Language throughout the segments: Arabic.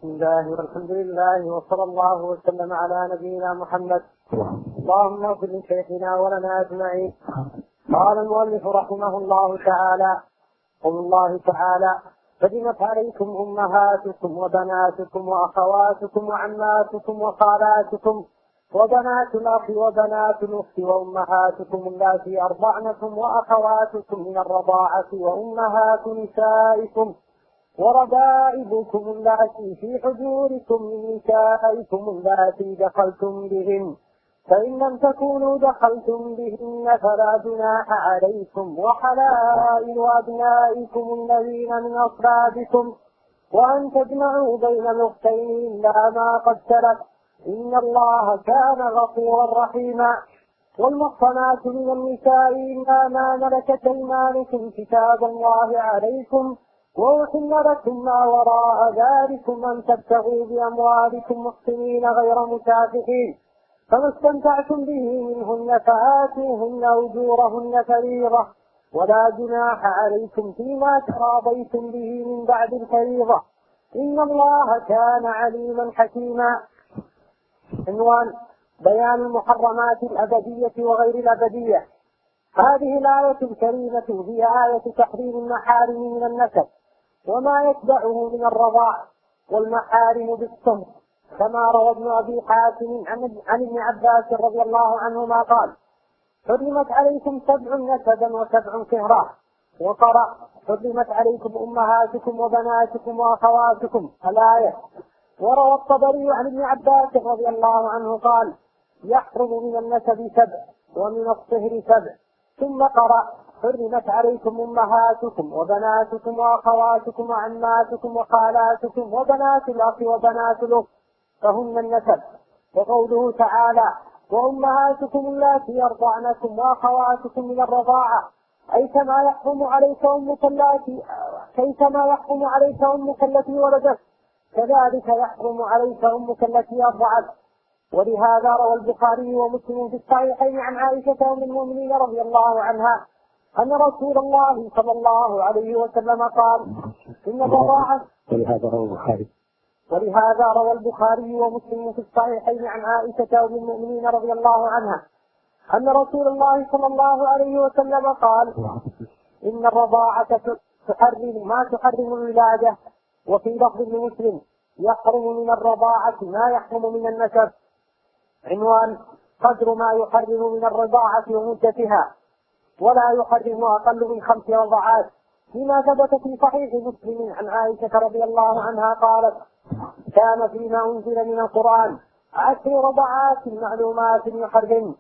بسم الله والحمد لله وصلى الله وسلم على نبينا محمد. اللهم اغفر لشيخنا ولنا اجمعين. قال المؤلف رحمه الله تعالى: قول الله تعالى: فدمت عليكم امهاتكم وبناتكم واخواتكم وعماتكم وخالاتكم وبنات الاخ وبنات الاخت وامهاتكم اللاتي ارضعنكم واخواتكم من الرضاعه وامهات نسائكم وربائبكم اللاتي في حجوركم من نسائكم اللاتي دخلتم بهن، فإن لم تكونوا دخلتم بهن فلا جناح عليكم، وحلائل أبنائكم الذين من أصلابكم، وأن تجمعوا بين الأختين إلا ما قد سلف، إن الله كان غفورا رحيما. والمحصنات من النساء إلا ما ملكت أيمانكم كتاب الله عليكم، وأحل لكم ما وراء ذلكم أن تبتغوا بأموالكم محسنين غير مسافحين، فما استمتعتم به منهن فآتوهن أجورهن فريضة، ولا جناح عليكم فيما تراضيتم به من بعد الفريضة، إن الله كان عليما حكيما. عنوان: بيان المحرمات الأبدية وغير الأبدية. هذه الآية الكريمة هي آية تحريم المحارم من النسب وما يتبعه من الرضاع، والمحارم بالصهر، كما روى ابن أبي حاتم عن ابن عباس رضي الله عنهما قال: حرمت عليكم 7 نسبا و7 صهرا، وقرأ: حرمت عليكم أمهاتكم وبناتكم وأخواتكم الآية. وروى الطبري عن ابن عباس رضي الله عنه قال: يحرم من النسب 7 ومن الصهر 7، ثم قرأ: حرمت عليكم أمهاتكم وبناتكم وأخواتكم وعماتكم وخالاتكم وبنات الأخ وبنات الأخت، فهن النسب. وقوله تعالى: وأمهاتكم اللاتي يرضعنكم وأخواتكم من الرضاعة، أي كما يحرم عليك أمك التي ولدت، كذلك يحرم عليك أمك التي أرضعت. ولهذا روى البخاري ومسلم في الصحيحين عن عائشة أم المؤمنين رضي الله عنها أن رسول الله صلى الله عليه وسلم قال: إن الرضاعة. ولهذا روى البخاري ومسلم في الصحيحين عن عائشة أم المؤمنين رضي الله عنها أن رسول الله صلى الله عليه وسلم قال: إن الرضاعة تحرم ما تحرم الولادة. وفي لفظ لمسلم: يحرم من الرضاعة ما يحرم من النسب. عنوان: قدر ما يحرم من الرضاعة ومدتها، ولا يحرم أقل من 5 رضعات، فيما ثبت في صحيح مسلم عن عائشة رضي الله عنها قالت: كان فيما أنزل من القرآن 10 رضعات معلومات يحرم،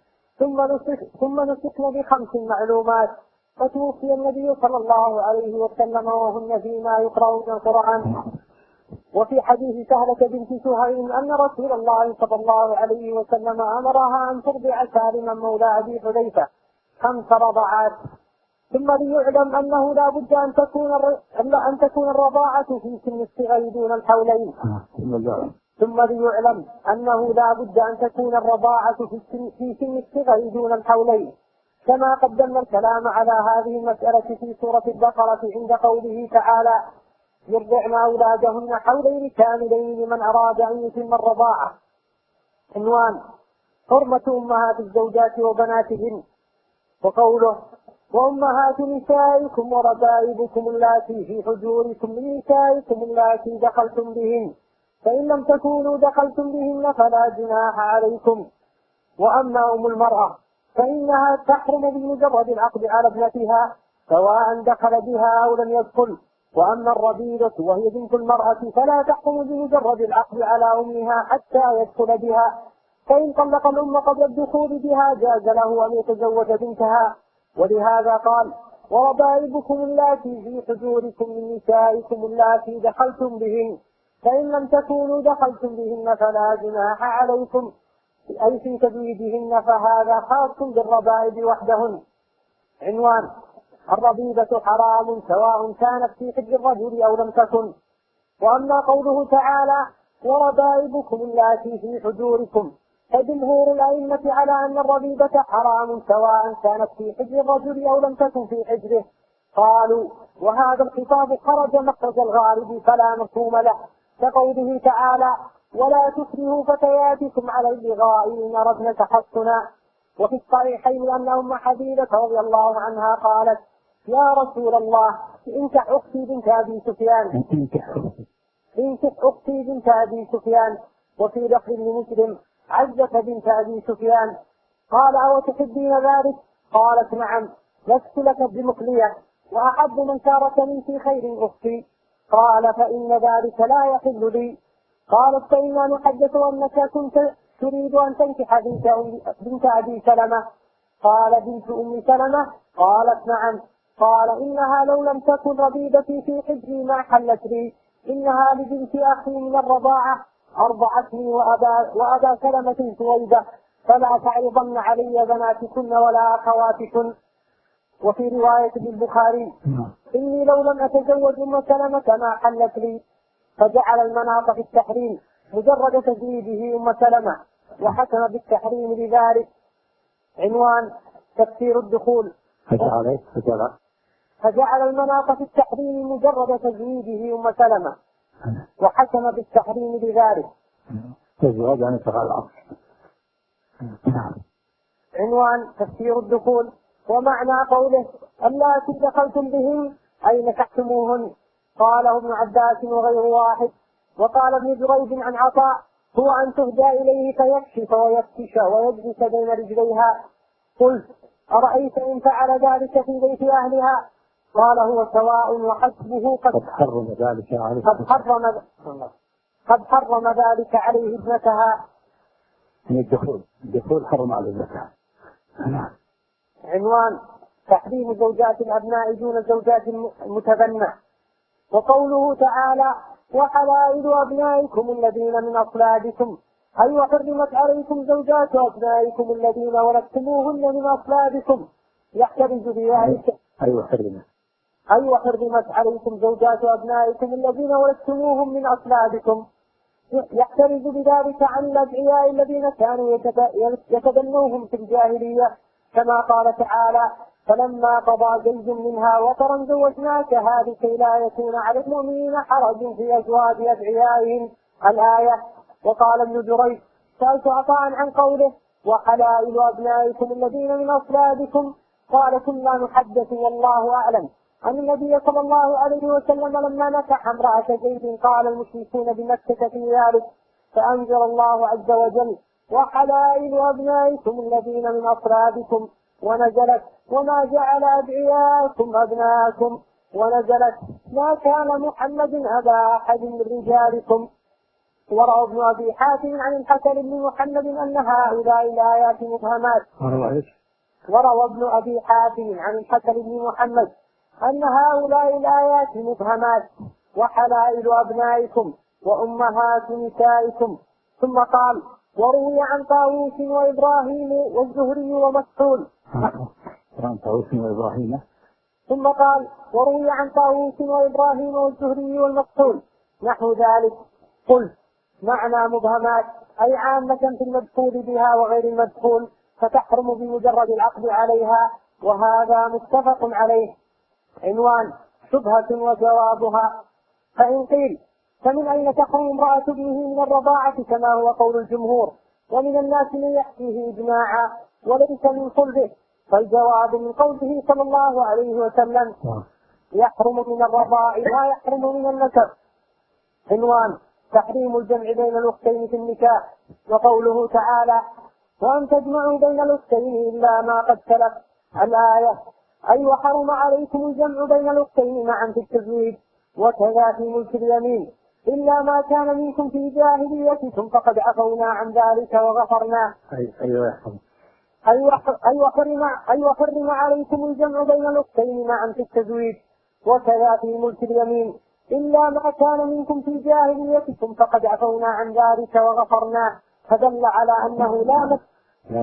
ثم نسكن ب5 معلومات، فتوفي النبي صلى الله عليه وسلم وهن فيما يقرأ من القرآن. وفي حديث سهلة بنت سهيل أن رسول الله صلى الله عليه وسلم أمرها أن ترضع سالما مولى أبي حذيفة 5 رضعات. ثم ليعلم أنه لا بد أن تكون الرضاعة في سن الصغر دون الحولين. ثم ليعلم أنه لا بد أن تكون الرضاعة في سن الصغر دون الحولين، كما قدمنا الكلام على هذه المسألة في سورة البقرة عند قوله تعالى: يرضعن أولادهن حولين كاملين لمن أراد أن يتم الرضاعة. عنوان: حرمة أمهات الزوجات وبناتهن. وقوله: وأمهات نسائكم وربائبكم اللاتي في حجوركم من نسائكم اللاتي دخلتم بهن، فإن لم تكونوا دخلتم بهن فلا جناح عليكم. وأما أم المرأة فإنها تحرم بمجرد العقد على ابنتها سواء دخل بها أو لم يدخل. وأما الربيبة وهي بنت المرأة فلا تحرم بمجرد العقد على أمها حتى يدخل بها، فإن طلق الأم قبل الدخول بها جاز له أن يتزوج بنتها. ولهذا قال: وربائبكم اللاتي في حجوركم من نسائكم اللاتي دخلتم بهن، فإن لم تكونوا دخلتم بهن فلا جناح عليكم، أي في تزويجهن، فهذا خاص بالربائب وحدهن. عنوان: الربيبة حرام سواء كانت في حجر الرجل أو لم تكن. وأما قوله تعالى: وربائبكم اللاتي في حجوركم، فجمهور الأئمة على أن الربيبة حرام سواء كانت في حجر الرجل أو لم تكن في حجره. قالوا: وهذا الخطاب خرج مخرج الغالب فلا مفهوم له، كقوله تعالى: ولا تكرهوا فتياتكم على البغاء إن أردنا تحصنا. وفي الصحيحين أن أم حبيبة رضي الله عنها قالت: يا رسول الله انكح أختي بنت أبي سفيان. انكح أختي بنت أبي سفيان. وفي لفظ لمسلم: عزة بنت أبي سفيان. قال: أو تحبين ذلك؟ قالت: نعم، لست لك بمخلية، وأحب من شاركني في خير أختي. قال: فإن ذلك لا يحل لي. قالت: فإنا نحدث أنك كنت تريد أن تنكح بنت أبي سلمة. قال: بنت أم سلمة؟ قالت: نعم. قال: إنها لو لم تكن ربيبتي في حجري ما حلت لي، إنها لبنت أخي من الرضاعة أرضعتني وأبا سلمة سويبة، فلا تعرضن علي بناتكن ولا أخواتكن. وفي رواية البخاري: إني لو لم أتزوج أم سلمة ما حلت لي. فجعل المناط في التحريم مجرد تزويجه أم سلمة، وحكم بالتحريم لذلك. عنوان: تفسير الدخول. فجعل المناط في التحريم مجرد تزويجه أم سلمة، وحكم بالتحريم لذلك. عنوان: تفسير الدخول. ومعنى قوله: اللاتي دخلتم بهن أي نكحتموهن. قاله ابن عباس وغير واحد. وقال ابن جريج عن عطاء: هو أن تهدى إليه فيكشف ويفتش ويجلس بين رجليها. قلت: أرأيت إن فعل ذلك في بيت أهلها؟ قال: هو سواء وحسبه قد حرم ذلك عليه ابنتها. الدخول حرم على ابنتها. عنوان: تحريم زوجات الأبناء دون زوجات المتبنى. وقوله تعالى: وحلائل أبنائكم الذين من أصلابكم، أي وحرمت عليكم زوجات أبنائكم الذين ولدتموهن من أصلابكم. يحترز بذلك أي وحرمت عليكم زوجات أبنائكم الذين ولدتموهم من أصلابكم. يحترز بذلك عن الأدعياء الذين كانوا يتبنوهم في الجاهلية، كما قال تعالى: فلما قضى زيد منها وطرا زوجناكها لكي لا يكون على المؤمنين حرج في أزواج أدعيائهم. الآية. وقال ابن جريج: سألت عطاء عن قوله: وحلائل أبنائكم الذين من أصلابكم، قال: كنا نحدث والله أعلم أن النبي صلى الله عليه وسلم لما نكح امرأة زيد قال المشركون بمكة في ذلك، فأنزل الله عز وجل: وحلائل أبنائكم الذين من أصلابكم، ونزلت: وما جعل أدعياءكم أبناءكم، ونزلت: ما كان محمد أبا أحد من رجالكم. وروى ابن أبي حاتم عن الحسن بن محمد أن هؤلاء الآيات مبهمات. وروى ابن أبي حاتم عن الحسن بن محمد أن هؤلاء الآيات مبهمات: وحلائل أبنائكم وأمهات نسائكم. ثم قال: وروي عن طاووس وإبراهيم والزهري ومكحول. ثم قال: وروي عن طاووس وإبراهيم والزهري والمكحول نحو ذلك. قلت: معنى مبهمات أي عامة في المدخول بها وغير المدخول، فتحرم بمجرد العقد عليها، وهذا متفق عليه. عنوان: شبهة وجوابها. فإن قيل: فمن أين تحرم امرأة ابنه من الرضاعة كما هو قول الجمهور، ومن الناس من يحكيه إجماعا وليس من صلبه؟ فالجواب من قوله صلى الله عليه وسلم: يحرم من الرضاع ما يحرم من النسب. عنوان: تحريم الجمع بين الأختين في النكاح. وقوله تعالى: وأن تجمعوا بين الأختين إلا ما قد سلف. الآية. أي وحرم عليكم الجمع بين الأختين معا في التزويج. وكذا في ملك اليمين: إلا ما كان منكم في جاهليتكم فقد عفونا عن ذلك وغفرنا. أي وحرم عليكم الجمع بين الأختين معا في التزويج. وكذا في ملك اليمين: إلا ما كان منكم في جاهليتكم فقد عفونا عن ذلك وغفرنا. فدل على أنه لا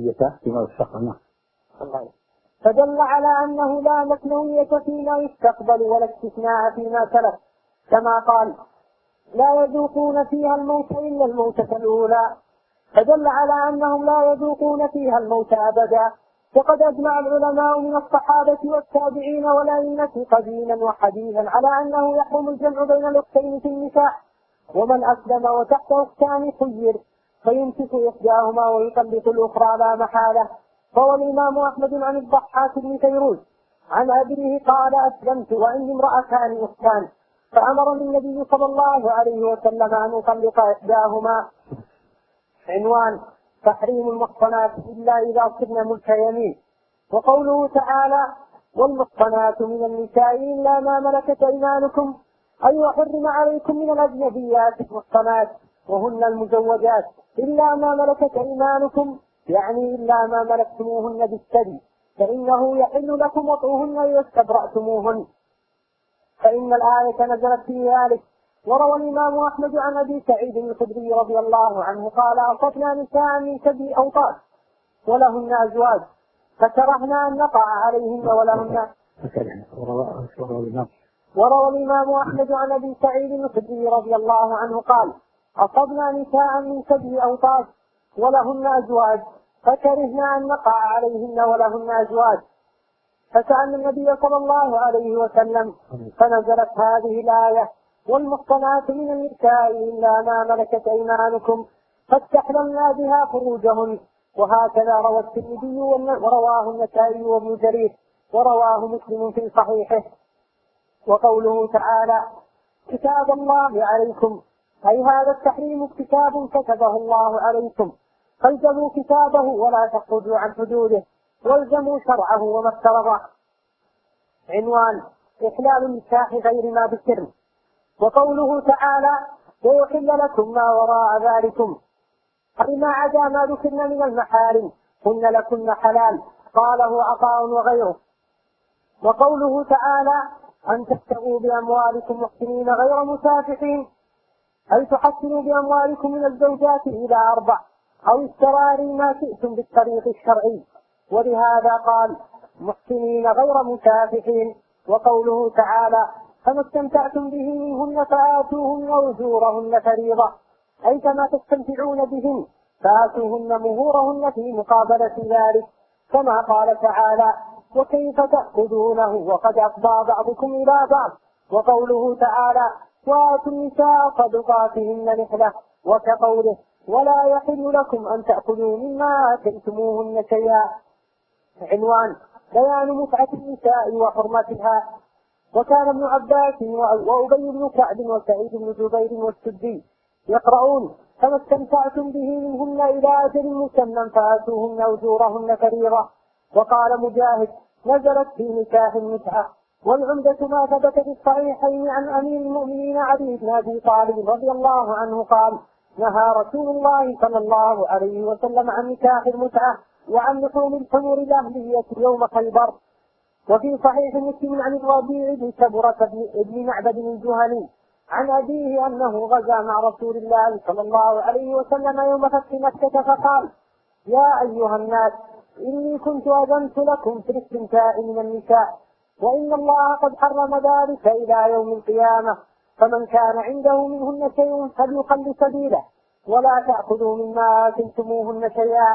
مكنوية فيما يستقبل ولا استثناء فيما سلف، كما قال: لا يذوقون فيها الموت إلا الموتة الأولى. فدل على أنهم لا يذوقون فيها الموت أبدا. وقد أجمع العلماء من الصحابة والتابعين والأئمة قديما وحديثا على أنه يحرم الجمع بين الأختين في النكاح، ومن أسلم وتحت أختان خير فيمسك إحداهما ويطلق الأخرى لا محالة. روى الإمام أحمد عن الضحاك بن فيروز عن أبيه قال أسلمت وعندي امرأتان أختان فأمرني النبي صلى الله عليه وسلم أن أطلق إحداهما. عنوان: تحريم المحصنات إلا إذا صرن ملك يمين. وقوله تعالى: والمحصنات من النساء إلا ما ملكت أيمانكم، أي وحرم عليكم من الأجنبيات المحصنات وهن المزوجات إلا ما ملكت أيمانكم، يعني إلا ما ملكتموهن بالسبي، فإنه يحل لكم وطئهن إذا استبرأتموهن، فإن الآية نزلت في ذلك. وروى الإمام أحمد عن أبي سعيد الخدري رضي الله عنه قال: أصبنا نساء من سبي أوطاس ولهن أزواج فكرهنا أن نقع عليهن ولهن. وروى الإمام أحمد عن أبي سعيد الخدري رضي الله عنه قال: أصبنا نساء من سبي أوطاس ولهن أزواج فكرهنا أن نقع عليهن ولهن أزواج، فسألنا النبي صلى الله عليه وسلم فنزلت هذه الآية: والمحصنات من النساء إلا ما ملكت أيمانكم فاستحللنا بها فروجهن. وهكذا روى الترمذي ورواه النسائي وابن جرير ورواه مسلم في صحيحه. وقوله تعالى: كتاب الله عليكم، أي هذا التحريم كتاب كتبه الله عليكم، فالزموا كتابه ولا تخرجوا عن حدوده والزموا شرعه وما افترضه. عنوان: إحلال النكاح غير ما ذكر. وقوله تعالى: ويحل لكم ما وراء ذلكم، أي ما عدا ما ذكرنا من المحارم هن لكن حلال، قاله عطاء وغيره. وقوله تعالى: أن تبتغوا بأموالكم محسنين غير مسافحين، أي تحسنوا بأموالكم من الزوجات إلى 4 أو استرار ما شئتم بالطريق الشرعي، ولهذا قال: محسنين غير مسافحين. وقوله تعالى: فما استمتعتم به منهن فآتوهن أجورهن فريضة، أي كما تستمتعون بهن فآتوهن مهورهن في مقابلة ذلك، كما قال تعالى: وكيف تأخذونه وقد أفضى بعضكم إلى بعض. وقوله تعالى: وآتوا النساء صدقاتهن نحلة، وكقوله: ولا يحل لكم أن تأخذوا مما آتيتموهن شيئا. عنوان: بيان متعة النساء وحرمتها. وكان ابن عباس وأبي بن كعب وسعيد بن جبير والسدي يقرؤون: فما استمتعتم به منهن إلى أجل مسمى فآتوهن أجورهن فريضة. وقال مجاهد: نزلت في نكاح المتعة. والعمدة ما ثبت في الصحيحين عن أمير المؤمنين علي بن أبي طالب رضي الله عنه قال: نهى رسول الله صلى الله عليه وسلم عن نكاح المتعة وعن لحوم الحمر الأهلية يوم خيبر. وفي صحيح مسلم عن الربيع بن سبرة بن معبد الجهني عن أبيه أنه غزا مع رسول الله صلى الله عليه وسلم يوم فتح مكة فقال: يا أيها الناس، إني كنت أذنت لكم في الاستمتاع من النساء، وإن الله قد حرم ذلك إلى يوم القيامة، فمن كان عنده منهن شيء فليخل سبيله ولا تأخذوا مما آتيتموهن شيئا.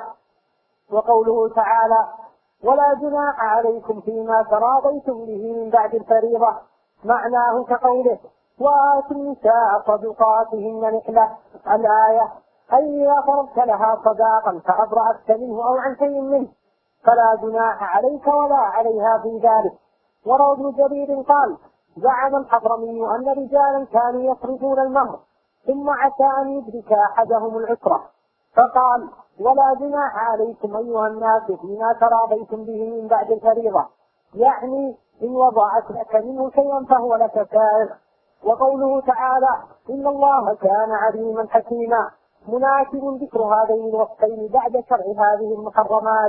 وقوله تعالى: ولا جناح عليكم فيما تراضيتم به من بعد الفريضة، معناه كقوله: وآتوا النساء صدقاتهن نحلة، الآية، أي إذا فرضت لها صداقا فأبرأت منه أو عن شيء منه فلا جناح عليك ولا عليها في ذلك. وروى ابن جرير قال: زعم الحضرمي أن رجالا كانوا يصرفون المهر ثم عسى أن يدرك أحدهم العسرة، فقال: ولا جناح عليكم أيها الناس فيما تراضيتم به من بعد الفريضة، يعني إن وضعت لك منه شيئا فهو لك سائغ. وقوله تعالى: إن الله كان عليما حكيما، مناسب ذكر هذين الوصفين بعد شرع هذه المحرمات.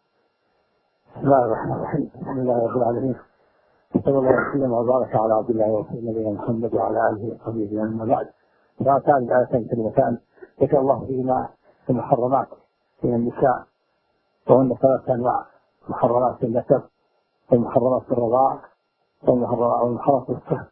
بسم الله الرحمن الرحيم. الحمد لله رب العالمين، صلى الله وسلم وبارك على عبد الله ورسوله نبينا محمد وعلى آله وصحبه. أما بعد، فهاتان الآيتان كلمتان ذكر الله فيهما المحرمات من النساء، وهن 3 أنواع: محرمات في النسب، والمحرمات في الرضاع، والمحرمات في الصهر.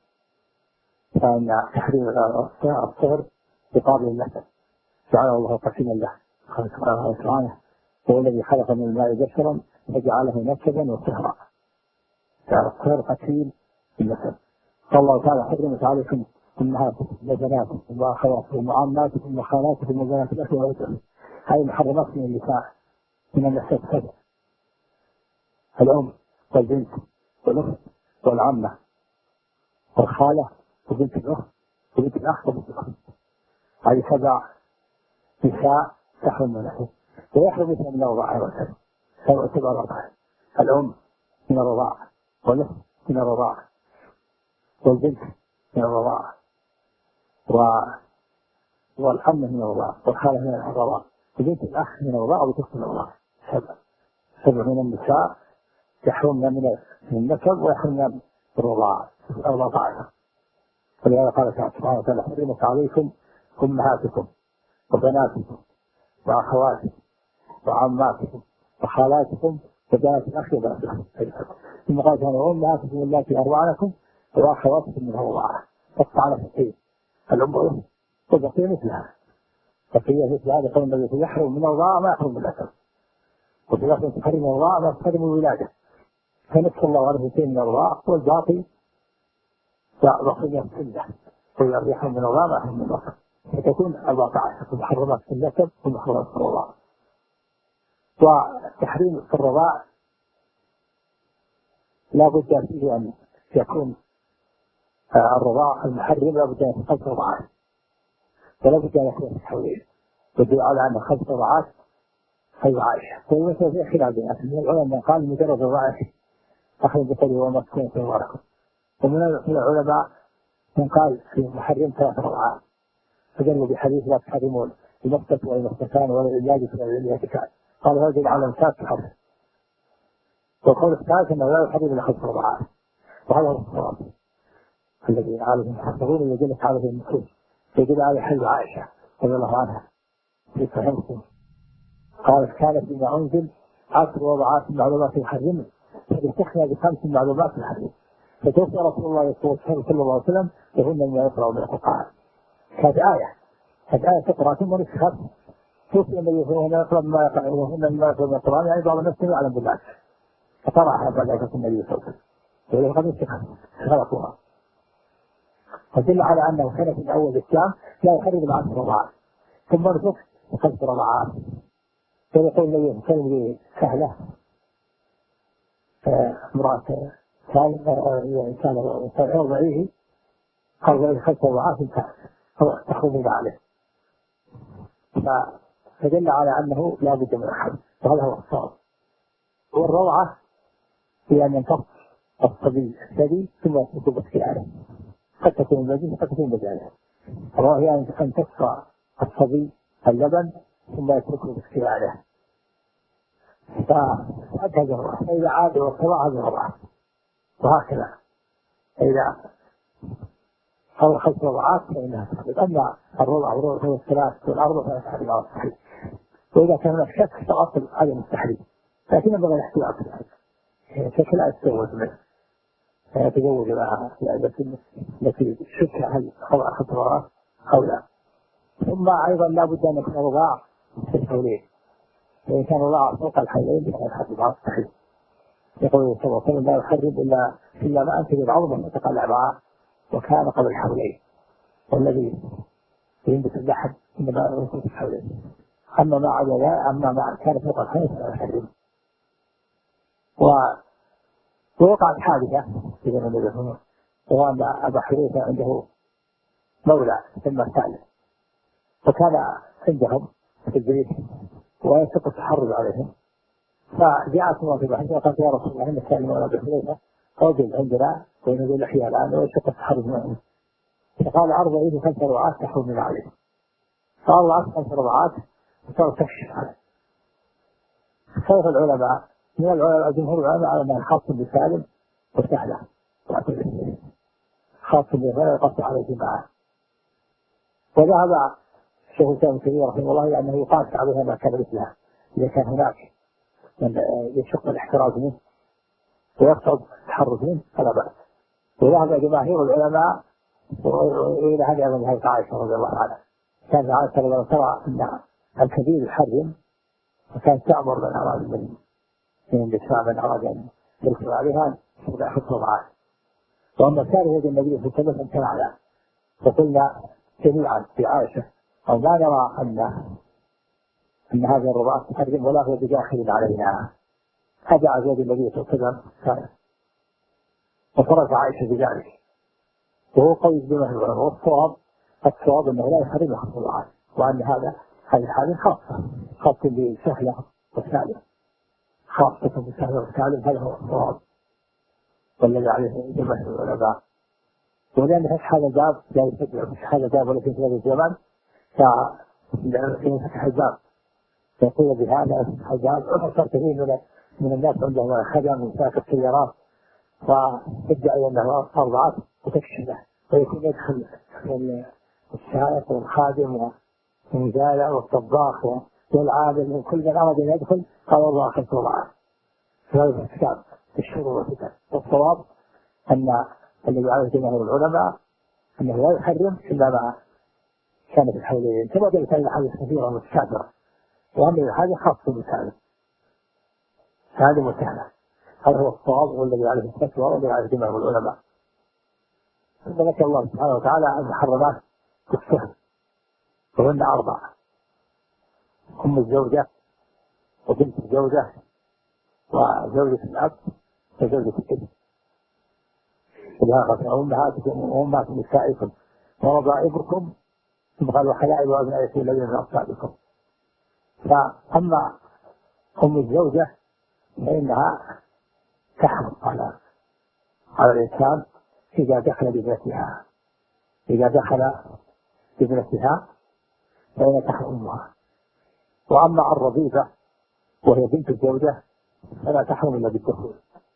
فإن تحريم الصهر بقابل النسب جعله الله قسيما له، قال سبحانه: هو الذي خلق من الماء بشرا فجعله نسبا وصهرا. فالصهر قسيم في النسب. قال الله تعالى: حرمت عليكم أمهاتكم وبناتكم وأخواتكم وعماتكم وخالاتكم وبنات الأخ والأخت. هذه محرمات من النساء من النساء كذا: الأم والبنت والأخت والعمة والخالة وبنت الأخت وبنت الأخ وبنت الأخت. هذه 7 نساء تحرم من الأخت. ويحرم مثل من الرضاعة والأخت 7 رضاعة: الأم من الرضاعة، والأخت من الرضاعة، والبنت من الرضاعة، والعمة من الرضاعة، والخالة من الرضاعة، وبنت الأخ من الرضاعة، وبنت من الرضاعة. 7 من النساء يحرمن من النسب ويحرمن من الرضاعة. فلهذا قال سبحانه وتعالى: حرمت عليكم أمهاتكم وبناتكم وأخواتكم وعماتكم وخالاتكم وبنات الأخ وبنات الأخت. ثم قال تعالى: أمهاتكم اللاتي أرضعنكم وأخواتكم من الرضاعة. فقط على فقيه الأم وبقية مثلها. بقية مثل هذا قول النبي: يحرم من الرضاعة ما يحرم من النسب، وفي لفظ تحرم الرضاعة ما تحرم الولادة. فنسأل الله عليه شيء من الرضاعة، والباقي بقية السنة، ويحرم من الرضاعة ما يحرم من النسب. فتكون 14 محرمات في النسب ومحرمات في الرضاعة. وتحريم في الرضاعة لا بد فيه أن يكون الرضاعة المحرم لا بد أن يكون 5 رضاعات، ولا بد أن يكون في حولين. يدل على أن 5 رضاعات هي عائشة. ومثل في خلاف من العلماء قال مجرد الرضاعة أخذ بقوله وما تكون في ورقه. ومن العلماء من قال في محرم 3 رضاعات، فجلوا بحديث: لا تحرمون المسكت والمسكتان ولا الإلاجة ولا الإلاجتان. قال هذا على مساك الحرم. والقول الثالث أنه لا يحرم إلا 5 رضاعات، وهذا هو الصواب الذي عليه المحفظون ويدل عليه النصوص. يدل على حديث عائشة رضي الله عنها في صحيح مسلم قالت: كان فيما أنزل 10 رضاعات معلومات يحرمن، فاستخنا ب5 معلومات يحرمن. فتوفي رسول الله صلى الله عليه وسلم وهن مما يقرأ من القرآن. هذه آية تقرأ ثم نسخت. توفي النبي وهن يقرأ ما يقرأ وهن مما يقرأ من القرآن، يعني بعض الناس يعلم بالله، فقرأها بعد ذلك النبي صلى الله عليه وسلم ولو قد نسخت غلطوها. فدل على أنه كان في أول الإسلام لا يحرم إلا 10 رضاعات، ثم نسخ 5 رضاعات. فيقول النبي كلمة سهلة: امرأة كان أرضعيه 5 رضاعات تخرج من عليه. فدل على أنه لا بد من الحمل، وهذا هو الصواب. والروعة هي أن ينتص الصبي الثدي ثم يترك باختياره، قد تكون المدينة قد تكون بداية. الروعة هي أن تصفى الصبي اللبن ثم يتركه باختياره، فأدهج الروعة. فإذا عاد والصراع هذا الروعة، وهكذا إذا حول 5 رضاعات فإنها تخرج. أما الرضع هو 3 والأربع فلا تحرم على الصحيح. وإذا كان هناك شك فأصل عدم التحريم، لكن ينبغي الاحتياط شك لا يتزوج منه، فيتزوج معها التي شك هل خضع 5 رضاعات أو لا. ثم أيضا لا بد أن يكون الرضاع في الحولين، وإن كان الرضاع فوق الحولين فلا يحرم على الصحيح. يقول صلى الله عليه وسلم: لا يحرم إلا ما أنتج العظم وتقلع معه وكان قبل الحولين، والذي ينبت اللحم إنما يكون في الحولين. أما ما عدا ذلك، أما ما كان فوق الحولين فلا يحرم. ووقعت حادثة في زمن النبي صلى الله عليه وسلم، وأن أبا حذيفة عنده مولى ثم سالم، فكان عندهم في البيت ويشق التحرج عليهم. فجاءت امرأة أبي حذيفة قالت: يا رسول الله إن سالم ولا أبي حذيفة رجل عندنا ونزول الأحياء الآن ويشق التحرج معه. فقال: أرضعيه 5 رضاعات تحرم من عليه. فأرضعت 5 رضاعات وصار تكشف عليه. اختلف العلماء، من العلماء جمهور العلماء على أنها خاص بسالم وسهلة، خاص بسالم وقص عليه معه. وذهب الشيخ الإسلام ابن تيمية رحمه الله إلى أنه يقاس عليها ما كان مثلها إذا كان هناك من يشق الاحتراز منه ويقصد التحرز منه فلا بأس. وذهب جماهير العلماء إلى هذه أيضا عائشة رضي الله عنها. كانت عائشة رضي الله ترى أن الكبير يحرم، وكانت تأمر من أراد من النساء من أراد أن يدخل عليها 7 رضاعات. وأما الثالث النبي صلى الله عليه وسلم امتنع له، فقلنا جميعا في عائشة أو لا نرى أن هذه الرضاعة تحرم ولا هو بداخل علينا. هذا عزيز النبي صلى الله عليه وسلم وفرض عائشة بذلك، وهو قول جمهور. والصواب أنه لا يحرمها الرضاعة، وأن هذه الحالة خاصة بسهلة وسالم، خاصة بسهلة وسالم. هذا هو الصواب والذي عليه جمهور العلماء. ولأن هذا الباب لا يستطيع هذا الباب ولكن في هذا الزمان في فتح الباب يقول بهذا الباب. أكثر كثير من الناس عندهم خدم وسائق السيارات ويدعي أنه أرضعت وتكشفه، ويكون يدخل السائق والخادم والمزارع والطباخ والعامل من كل من أراد أن يدخل قال الله أخذت رضاعة. هذا الكتاب الشرور والفتن. والصواب أن الذي عليه جمهور العلماء أنه لا يحرم إلا ما كان في الحولين، كما ذلك أن الحديث كثيرة متكاثرة، وأما هذا خاص بالسائل هذا متهمة. هذا هو الصواب والذي عليه الفتوى والذي عليه جمهور العلماء. ثم ذكر الله سبحانه وتعالى المحرمات بالسهل، وهن 4: أم الزوجة وبنت الزوجة وزوجة الأب وزوجة الابن. وبهذا أمهاتكم وأمهات نسائكم وربائبكم، ثم قال وحلائل أبنائكم الذين من أصلابكم. فأما أم الزوجة فإنها تحرم على الإنسان إذا دخل بابنتها، فإن تحرم أمها. وأما الربيبة وهي بنت الزوجة فلا تحرم إلا بالدخول،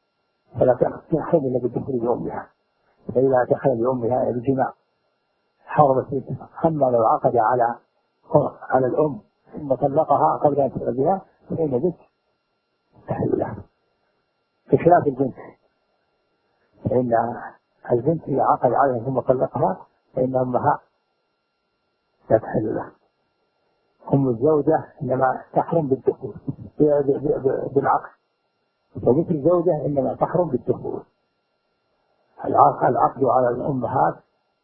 بأمها، فإذا دخل بأمها الجماع حرمت بنتها. أما لو عقد على الأم ثم طلقها قبل أن تدخل بها فإن البنت تحل لها، بخلاف البنت، فإن البنت إذا عقد عليها ثم طلقها فإن أمها لا تحل لها. أم الزوجة إنما تحرم بالدخول بالعقد، وبنت الزوجة إنما تحرم بالدخول. العقد على الأمهات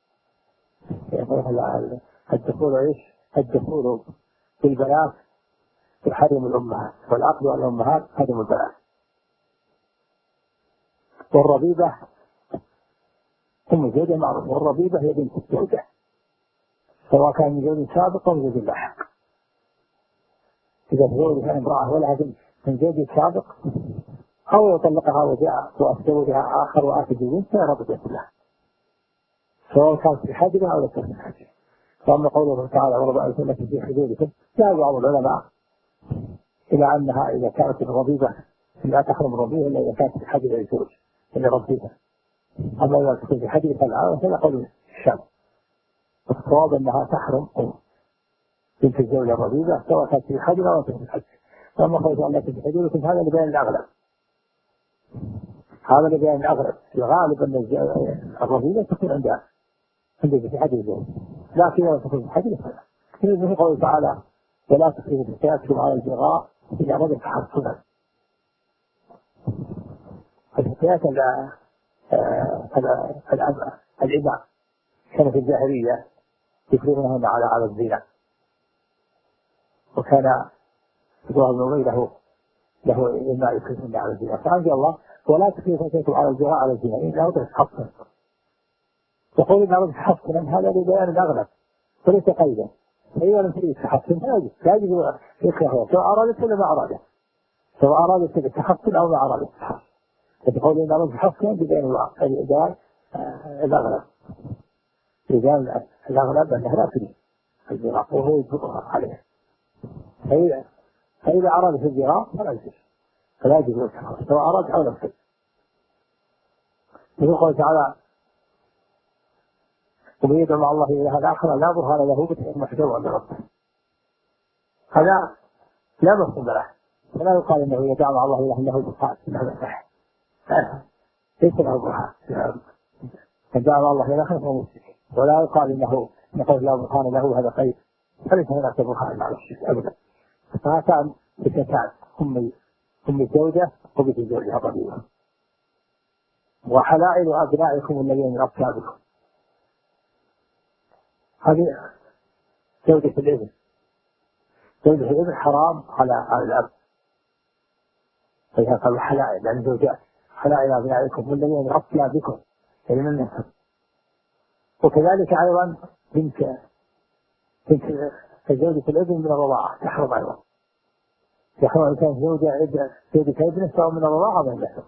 الدخول بالبنات يحرم الأمهات، والعقد على الأمهات يحرم البنات. والربيبة أم الزوجة معروف، والربيبة هي بنت الزوجة سواء كان من زوج سابق أو زوج لاحق. إذا تزوجها امرأة ولها بنت من زوج سابق أو يطلقها وجاء وأتزوجها آخر وآتي ببنت فلا ربيبة لها، سواء كانت في حجرها أو ليست في حجرها. فأما قوله تعالى وربائبكم التي في حجوركم، جاء بعض العلماء إلى أنها إذا كانت الربيبة لا تحرم الربيبة إلا إذا كانت في حجر الزوج إلا ربيبة. أما إذا تكون في حجر فلا قول الشام. الصواب أنها تحرم بنت الزوجة الربيبة سواء كانت في حجر أو في حجر. وأما قوله الله في حجوركم هذا لبيان الأغلب، الغالب أن الربيبة تكون عندها في حجر الزوج، لكن إذا تكون في حجر فلا. في قوله تعالى ولا تكرهوا فتياتكم على البغاء إذا أردتم تحصنا. الفتيات العباد كانت في الجاهلية يكرهونهن على الزنا، وكان الله بن له إما يكرهن على الزنا، فأنزل الله ولا تكرهوا فتياتكم على البغاء على الزنا إذا أردتم تحصنا. يقول إن أردت تحصنا هذا لبيان الأغلب وليس قيدا، فإذا لم تريد تحصن لا يجب يكرهها سواء أرادت ولا ما أرادت، سواء أرادت التحصن أو ما أرادت التحصن. فتقول إن أرادت تحصن ببين الأغلب، رجال الأغلب أنها لا تريد الزراع وهو يجبرها عليه، فإذا أرادت الزراع فلا يجب التحصن سواء أرادت أو لم تريد. يقول تعالى ومن يدعو مع الله إلها الآخر لا برهان له به محجوب عند ربه. هذا لا مفهوم له، فلا يقال إنه يدعو مع الله إله له برهان إنه صح، ليس له برهان. يدعو مع الله إلها فهو مشرك، ولا يقال إنه نقول لا برهان له هذا قيد، فليس هناك برهان على الشرك أبدا. فهاتان فتيان أم الزوجة وبنت الزوجة الربيبة. وحلائل أبنائكم الذين من أصلابكم، هذه زوجة الابن. زوجة الابن حرام على الأب. فإذا قالوا حلائل يعني زوجات حلائل أبنائكم والذين أصلا بكم يعني من النسب. وكذلك أيضا بنت زوجة الابن من الرضاعة تحرم أيضا. يحرم أن كانت زوجة ابنه سواء من الرضاعة من النسب.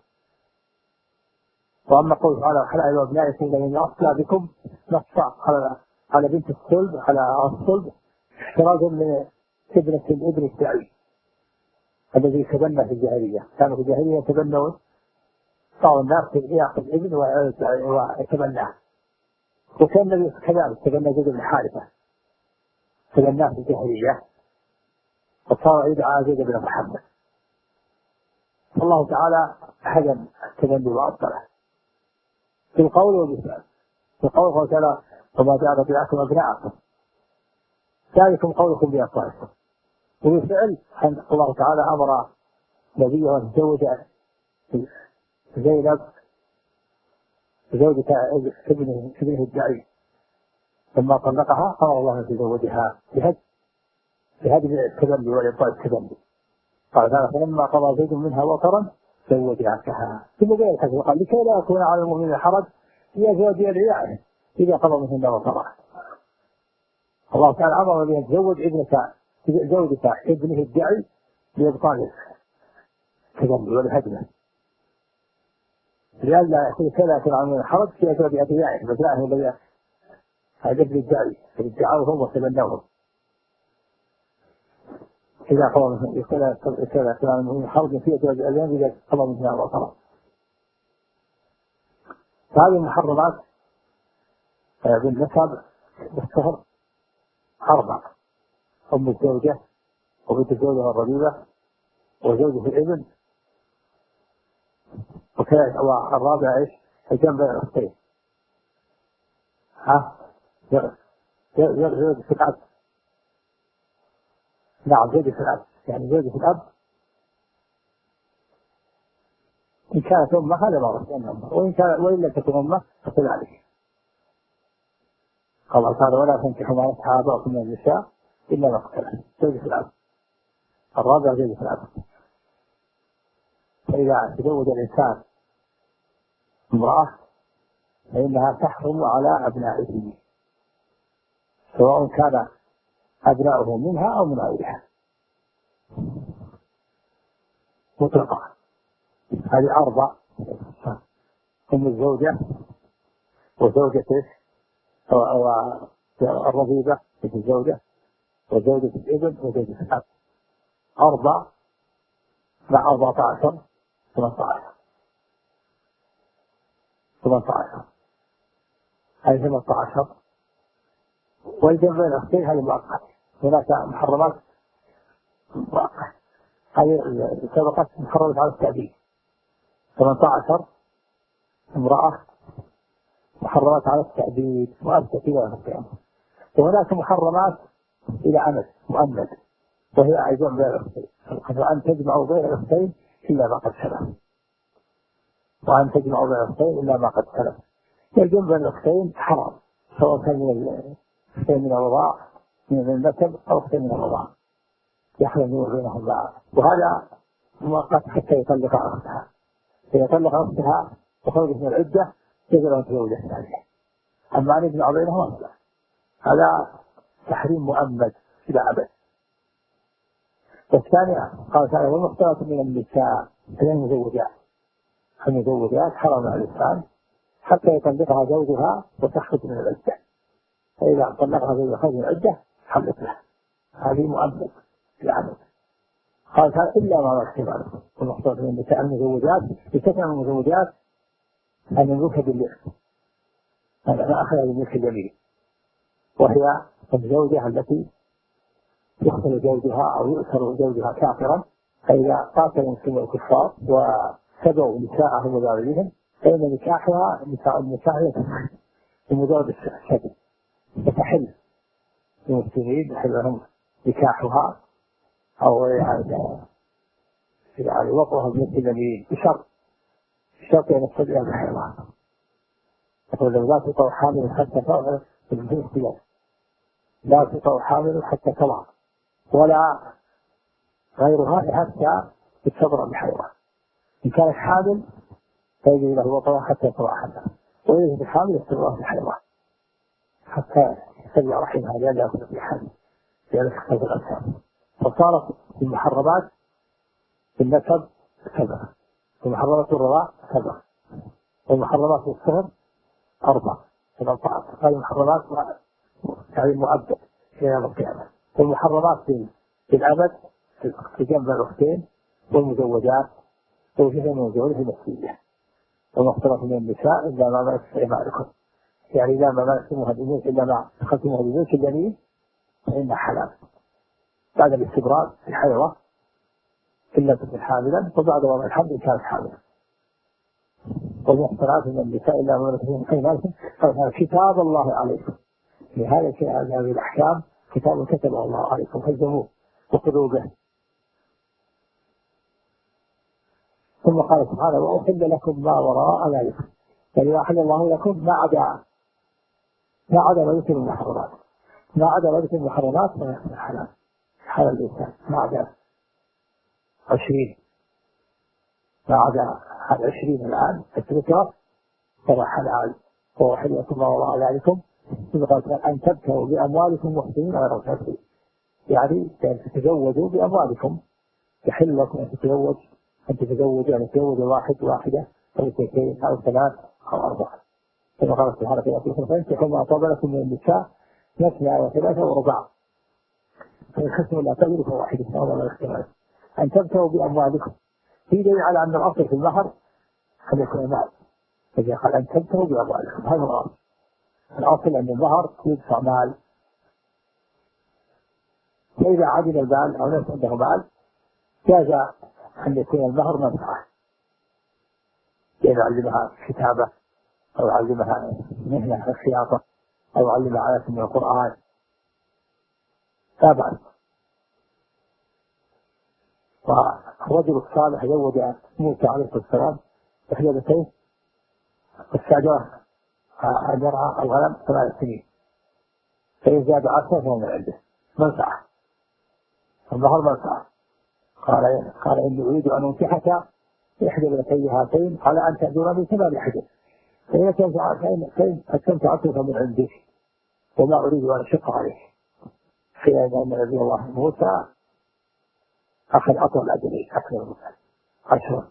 وأما قول تعالى حلائل أبنائكم الذين أصلا بكم نص على بنت الصلب على الصلب احترازا من ابنة الابن الدعي الذي تبنى في الجاهلية. كانوا في الجاهلية يتبنون بعض الناس يأخذ ابن ويتبناه. وكان النبي كذلك تبنى زيد بن حارثة تبناه في الجاهلية وصار يدعى زيد بن محمد. الله تعالى حجم التبني وأبطله في القول والفعل. في القول قال تعالى وما جعل أدعياءكم أبناءكم ذلكم قولكم بأفواهكم. وبالفعل أن الله تعالى أمر نبيه أن يتزوج زينب زوجة ابنه الدعي لما طلقها أمر الله أن يتزوجها بهذه التبني وإبطاء التبني. قال تعالى فلما قضى زيد منها وطرا زوجناكها. ثم بين الحديث وقال لكي لا يكون على المؤمنين حرج في أزواج أدعيائهم إذا قضى منهن وطرا. الله تعالى أمر بأن يتزوج زوجة ابنه الدعي لإبطال التبني والهدمة لئلا يكون كلا يكون على المؤمنين حرج في أزواج أدعيائهم أبنائهم الذين هذا ابن الدعي ادعوهم وتبنوهم إذا قضى منهن كلا يكون على المؤمنين حرج في أزواج أدعيائهم إذا قضى منهن وطرا. فهذه المحرمات بالنسب والسهر 4: أم الزوجة وبنت الزوجة الربيبة وزوجة الابن وكذلك الرابع ايش؟ الجنب الأختين. زوجة الأب. نعم زوجة الأب يعني زوجة الأب إن كانت أمه هذا ما رأت وإن لم تكن أمه فكذلك. قال الله تعالى ولا تنكحوا ما نكح آباؤكم من النساء إلا ما قد سلف. زوجة الأب. الرابع زوجة الأب. فإذا تزوج الإنسان امرأة فإنها تحرم على أبنائه سواء كان أبناؤه منها أو من غيرها مطلقة. هذه 4: أم الزوجة وزوجة الربيبة في الزوجة وزوجة الابن وزوجة الأب. 4 مع 14 18 هذه 18. والجنب الأختين هذه مؤقت. هناك محرمات مؤقت هذه سبقت محرمات على التأبيد. 18 امرأة محرمات على التأبيد مؤبدة إلى القيامة. وهناك محرمات إلى أمد مؤمد وهي أيضا بين الأختين. وأن تجمعوا بين الأختين إلا ما قد سلف. وأن تجمعوا بين الأختين إلا ما قد سلف. والجمع بين الأختين حرام سواء كان من الأختين من الرضاع من النسب أو أختين من الرضاع يحرم بينهم بعض. وهذا مؤقت حتى يطلق أختها. إذا طلق أختها وخرجت من العدة يجب أن تزوج الثانية. أما أن يجمع بينهم هذا تحريم مؤمد إلى أبد. والثانية قال تعالى والمحصنات من النساء المزوجات حرم على الإنسان حتى يطلقها زوجها وتخرج من العدة. فإذا طلقها زوجها خرج من العدة حلت له. هذه مؤمد إلى أبد. قال تعالى إلا ما مكتوب عليكم والمحصنات من النساء المزوجات بتكن المزوجات أن يملك بالإثم أنا أخذ بالملك اليمين وهي الزوجة التي يقتل زوجها أو يؤثر زوجها كافرا. فإذا قاتل المسلمين الكفار وسبوا نساءهم وذاريهم فإن نكاحها النساء بمجرد السبي فتحل المسلمين يحل لهم نكاحها أو يعني وقعها بالملك اليمين بشرط أن يستدعي بحيرها. يقول لو لا تطوع حامل حتى فوق في الاختلاف لا تطع حامل حتى تضع، ولا غيرها حتى تستبرأ بحيضها. إن كانت حامل فيجب له وطئها حتى تضع حملها، ويجب الحامل استبرأ بحيضها حتى تستبرأ رحمها لئلا يكون في حمل لأن تختلف الأجسام. فصارت المحرمات في النسب 7، ومحرمات الرضاع 7، والمحرمات الصهر 4. هذه المحرمات يعني مؤبد في يوم القيامة. والمحرمات في الأبد في جنب الأختين والمزوجات وجهة المزوجة المسيحية، وما اختلف من النساء إلا ما ملكت أيمانكم، يعني إذا ما ملكتموها بالملك إلا ما أخذتموها بالملك اليمين فإنها حلال بعد الاستبراء في الحيضة إلا تكون حاملا، وبعد وضع الحمل إن كانت حاملا. والمحصنات من النساء إلا ما ملكت أيمانكم فهذا كتاب الله عليكم. لهذا هذه الأحكام كتاب كتبه الله عليكم فالزموه وخذوا به. ثم قال سبحانه وأحل لكم ما وراء ذلك، يعني أحل الله لكم ما عدا ما يذكر المحرمات، ما عدا ما يذكر المحرمات فيكون حلال حلال الإنسان، ما عدا 20، ما عدا 20 الآن الذكر فهو حلال. وأحل لكم ما وراء ذلكم أن تبتغوا بأموالكم محسنين غير مسافرين، يعني أن تتزوجوا بأموالكم، يحل لكم أن تتزوجوا يعني تتزوجوا واحدة أو 2 أو 3 أو 4. كما قال سبحانه وتعالى فانكحوا ما طاب لكم من النساء مثنى وثلاثة ورباع فإن خفتم لا تجدوا فواحدة أو لا اختلاف. أن تبتغوا بأموالكم في دليل على أن الأصل في المهر أن يكون مال، فإذا قال أن تبتغوا بأموالكم هذا الأصل. الأصل أن المهر يدفع مال، فإذا عدم المال أو ليس عنده مال جاز أن يكون المهر منفعة، يعلمها كتابة أو يعلمها مهنة الخياطة أو يعلمها آيات من القرآن لا بأس. والرجل الصالح زوج موسى عليه السلام إحدى بنتيه واستأجره أن يرعى الغنم 8 سنين، فإن زاد 10 فهو من عنده منفعة، المهر منفعة. قال إني أريد أن أنكحك إحدى بنتي هاتين على أن تأجرني 8 حجج، فإن استمتعت فمن عندي وما أريد أن أشق عليه. حين نبي الله موسى أخذ أطول أجلين أكثر من 10،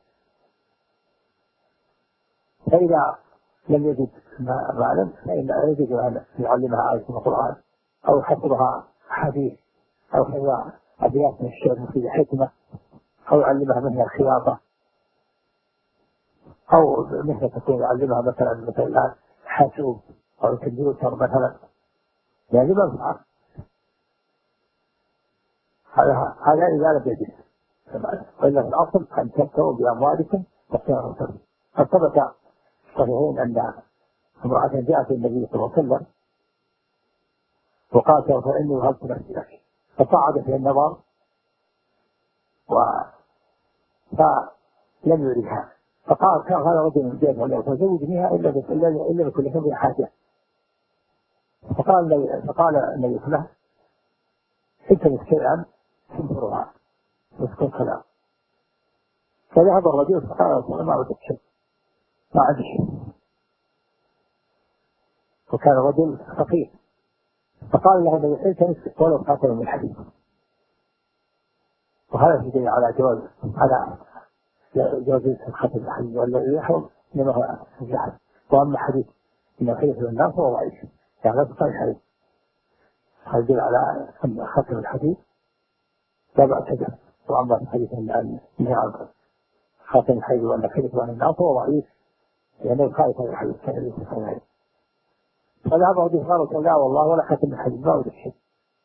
فإذا لم يجد مالا فإن يجب أن يعلمها آية من القرآن أو يحفظها حديث أو يحفظها أبيات من الشعر في حكمة أو يعلمها منها الخياطة أو مثل تكون يعلمها مثلا حاسوب أو كمبيوتر مثلا، يعني منفعة. هذا إذا لم يجد، وإلا في الأصل أن تبتغوا بأموالكم واختياروا سبيل. فثبت صحيحين أن امرأة جاءت النبي صلى الله عليه وسلم وقالت فإني وهبت نفسي لك، فصعد في النظر فلم يردها، فقال كان هذا رجل من جهة ولا تزوجنيها إلا بكل حب حاجة. فقال النبي له التمس شيئا تنفرها واسكن كلام. فذهب الرجل فقال ما وجدت شيء، ما عندي شيء، وكان الرجل فقير. فقال له النبي التمس ولو خاتم من حديد، وهذا يدل على جواز الخاتم الحديد والذي يحرم لما هو الجحد. وأما حديث إن حديث الناس هو ضعيف، يعني لا تصل حديث، هذا يدل على أن خاتم الحديد لا بأس به. وأما الحديث أن خاتم الحديد وأن حديث عن الناس هو ضعيف لأنه خالف الحديث كان يستخدمه. فذهب رجل قال لا والله ولا خاتم الحديد ما وجد شيء.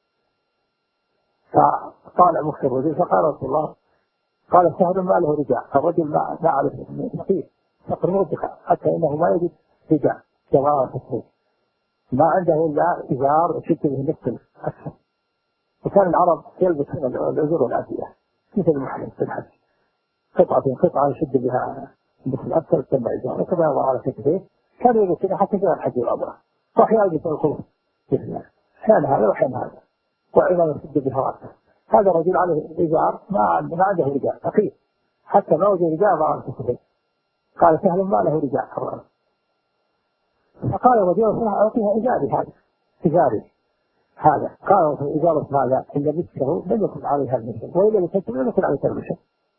فقال مخبر الرجل فقال رسول الله قال سهل ما له رجاء، الرجل ما عرف فقير فقر مرتفع حتى إنه ما يجد رجاء جوار التصريف، ما عنده إلا إزار وشد به نفس أكثر. وكان العرب يلبسون العذر والعافية مثل المحرم في الحج، قطعة يشد بها مثل أكثر تبع إزار، وكما يضع على كتفيه كان يلبسون حتى جاء الحج والعمرة، راح يلبس الخلف حين هذا وحين هذا، وأيضا يسد بفراسه. هذا الرجل عليه إزار ما عنده رجال فقير، حتى ما وجد رجال ضاع الكفر. قال سهل ما له رجال حرام. فقال الرجل أعطيها إزاري هذا، إزاري هذا. قال إزارة هذا إن لبسته لم يكن عليها المشي، وإذا لبسته لم يكن عليها المشي.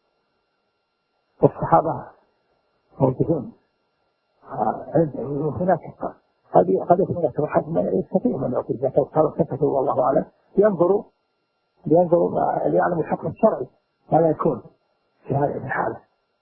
والصحابة موجودون هناك قد يكون هناك واحد ما يستطيع من يعطي الزكاة، وقالوا سكتوا والله أعلم، ينظروا ليعلموا الحكم الشرعي ماذا يكون في هذه الحالة.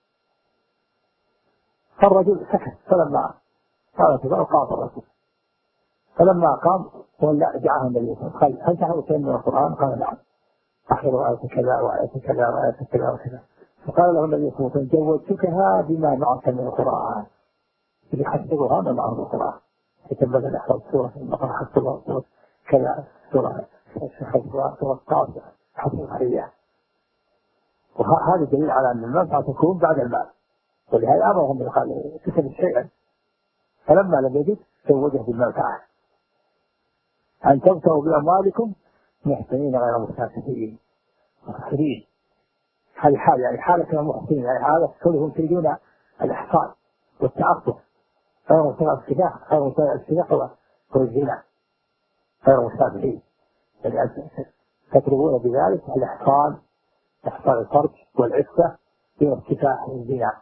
فالرجل سكت، فلما قال تبعه قام الرجل، فلما قام ولا دعاه النبي صلى الله عليه وسلم هل تعرف شيئا من القرآن؟ قال نعم، أحضر آية كذا وآية كذا وآية كذا وكذا. فقال له النبي صلى الله عليه وسلم جوزتكها بما معك من القرآن، اللي حسبها ما معه من القرآن، يتبدل الأحفظ سورة البقرة حسبها سورة كذا سورة سورة الطاعة حسبها إياه. وهذا دليل على أن المنفعة تكون بعد المال، ولهذا أمرهم بالقال كتب شيئا، فلما لم يجد زوجه بالمنفعة. أن تبتغوا بأموالكم محسنين غير مسافرين. هذه حالة، يعني حالة المحسنين، يعني حالة كلهم تريدون الإحصان والتعفف، غير مسافرين، غير مسافرين والزنا، غير مسافرين، يعني تطلبون بذلك الإحصان، إحصان الفرج والعفة دون ارتفاع الزنا.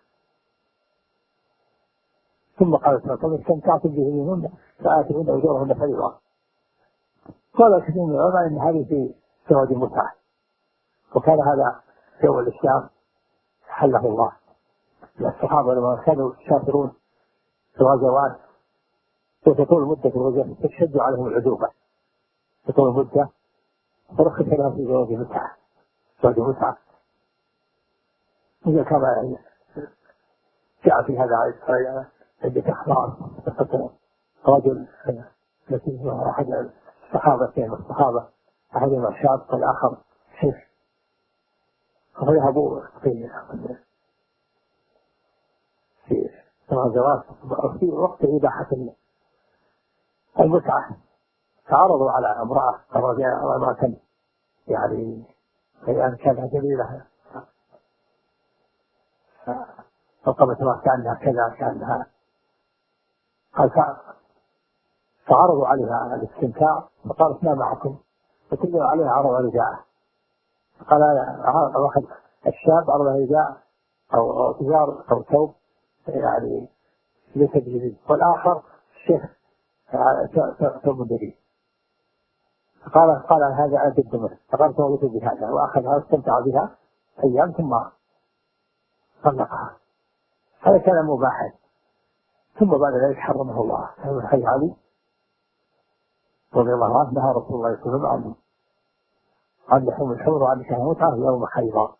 ثم قال صلى الله عليه وسلم استمتعتم به منهن فآتوهن أجورهن فريضة. قال كثير من العلماء ان هذه في زواج المتعة، وكان هذا في اول الاسلام حله الله. الصحابه لما كانوا يسافرون في غزوات وتطول مده الغزوه تشد عليهم العدوبه، تطول المده فرخص لهم في زواج المتعة. زواج المتعة إذا كان جاء في هذا عدة أخبار رجل التي هو أحد الصحابة أحدهما شاب والآخر شيخ، فذهبوا في غزوات في وقت إباحة المتعة، تعرضوا على امرأة يعني كانت جميلة، فقبت ما كانها كذا كانها، فعرضوا عليها الاستمتاع، فقالت ما معكم، فكلوا عليها عرض رداءه. قال واحد الشاب عرض رداء او سجار او ثوب يعني ليس بجديد، والاخر الشيخ ثوب جديد. قال هذا أجد منه، فقال توضيت بهذا وأخذها واستمتع بها أيام ثم طلقها. هذا كان مباحا. ثم بعد ذلك حرمه الله. الحي علي رضي الله عنه نهى رسول الله صلى الله عليه وسلم عن لحوم الحمر وعن نكاح المتعة يوم خيبر.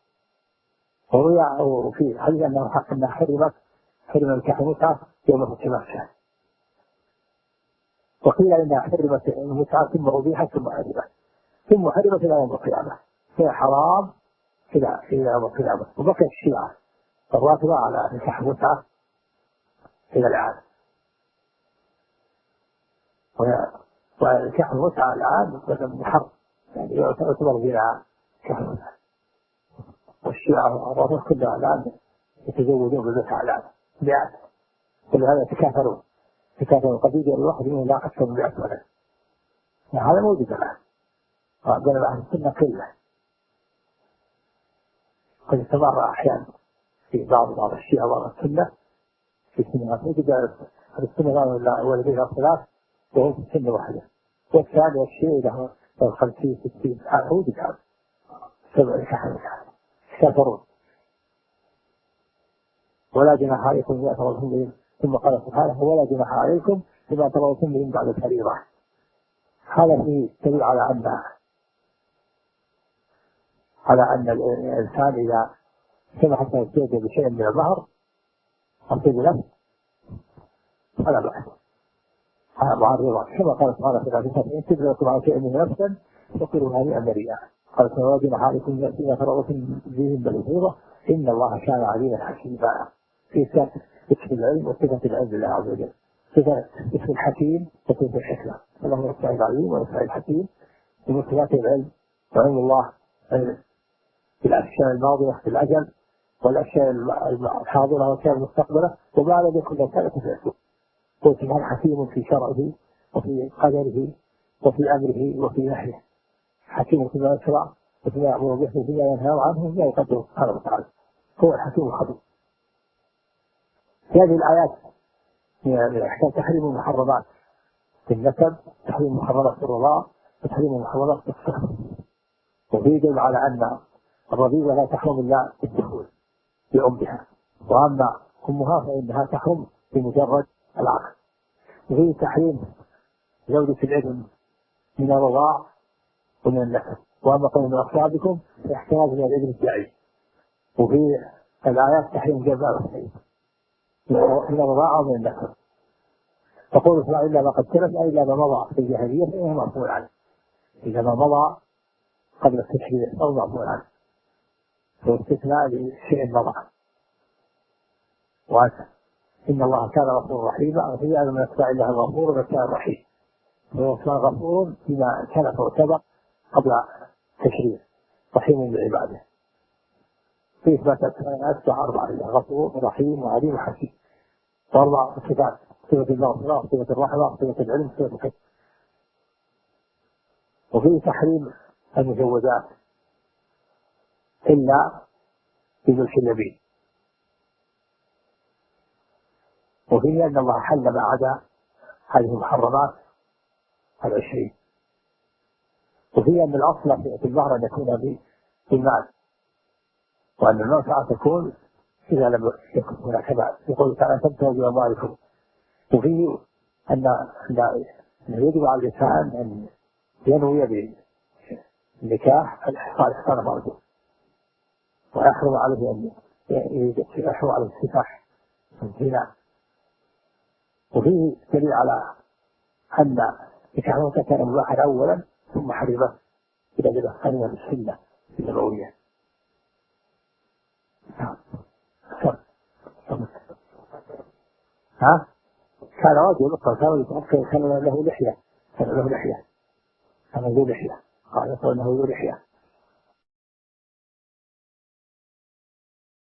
وفي حديث أنه حق أنها حرم نكاح المتعة يوم فتح مكة، وقيل انها حرمت المتعة ثم أبيحت ثم حرمت الى يوم القيامة، هي حرام الى يوم القيامة. وبقي الشيعة الرافضة على نكاح المتعة الى الآن، ونكاح المتعة الآن محرم، يعني يعتبر زنا نكاح المتعة. والشيعة الرافضة كلها الآن يتزوجون بالمتعة الآن مئات، كل هذا يتكاثرون قد يجي الواحد منهم لا أكثر من 100 ولد. هذا موجود الآن بين أهل السنة كله. قد استمر أحيانا في بعض الشيعة وبعض السنة في سنة موجود هذا السنة ولديها الثلاث وهم في سنة واحدة، والثاني والشيعي له 50 60 موجود هذا 7 كحلقة كافرون. ولا جناح عليكم إذا أترضتم بهم، ثم قال سبحانه ولا جناح عليكم إذا أترضتم بهم بعد الفريضة. هذا فيه دليل على أن الإنسان إذا سمح له يزوج بشيء من المهر أو بنفس فلا بأس، هذا معرضة كما قال سبحانه وتعالى إن تبلغكم عن شيء من نفسا فقلوا هذه أمرياء. قال ولا جناح عليكم إذا أترضتم بهم بالفريضة إن الله كان عليما حكيما. في اسم العلم وصفة العلم لله عز وجل، صفة اسم الحكيم وصفة الحكمة. اللهم يسعى العليم ويسعى الحكيم بمثلات العلم وعلم الله في الأشياء الماضية في الأجل والأشياء الحاضرة والأشياء المستقبلة وما لم يكن لو كانت فيكون. هو سبحانه حكيم في شرعه وفي قدره وفي أمره وفي نهيه، حكيم فيما يشرع وفيما يأمر به وفيما ينهى عنه وفيما يقدره سبحانه وتعالى. هو الحكيم الخبير. هذه الآيات من أحكام تحريم المحرمات في النسب، تحريم المحرمات في الرضاع، وتحريم المحرمات في الصحة. وفي دليل على أن الرضيعة لا تحرم إلا بالدخول بأمها، وأما أمها فإنها تحرم بمجرد العقل. وفي تحريم زوجة الابن من الرضاع ومن النسب، وأما قول من أصحابكم فاحتراز من الابن الداعي. وفي الآيات تحريم جزاء السيد من الرضاعة ومن النسب. تقول إسرائيل إلا ما قد سلف أي إلا ما مضى في الجاهلية فإنه مرفوع عنه، إذا ما مضى قبل التشريع أو مرفوع عنه، هو استثناء لشيء مضى. وأتى إن الله كان غفورا رحيما، وفي هذا من أسماء الله الغفور وكان رحيم. هو كان غفور فيما كان وسبق قبل التشريع، رحيم بعباده. في إثبات أسماء أربعة: غفور رحيم وعليم وحكيم، وأربع صفات: صفة المغفرة، صفة الرحمة، صفة العلم، صفة الحكم. وفي تحريم المزوجات إلا بملك اليمين. وفيه أن الله حل ما عدا هذه المحرمات 20. وفيه أن الأصل في المهر أن يكون بالمال، وأن المنفعة تكون إذا لم يكن هناك مال، يقول تعالى تبتغوا بأموالكم. وفيه أن يجب على الإنسان أن ينوي بالنكاح الإحصان فرجه، ويحرم عليه أن يحرم عليه السفاح والزنا. وفيه دليل على أن نكاح المتعة كان مباحا أولا ثم حرمه إلى جبه خلينا بالسنة النبوية. ها؟ كان رجل كان يتأكد كان له لحية، كان له لحية، قال يقول له له لحية.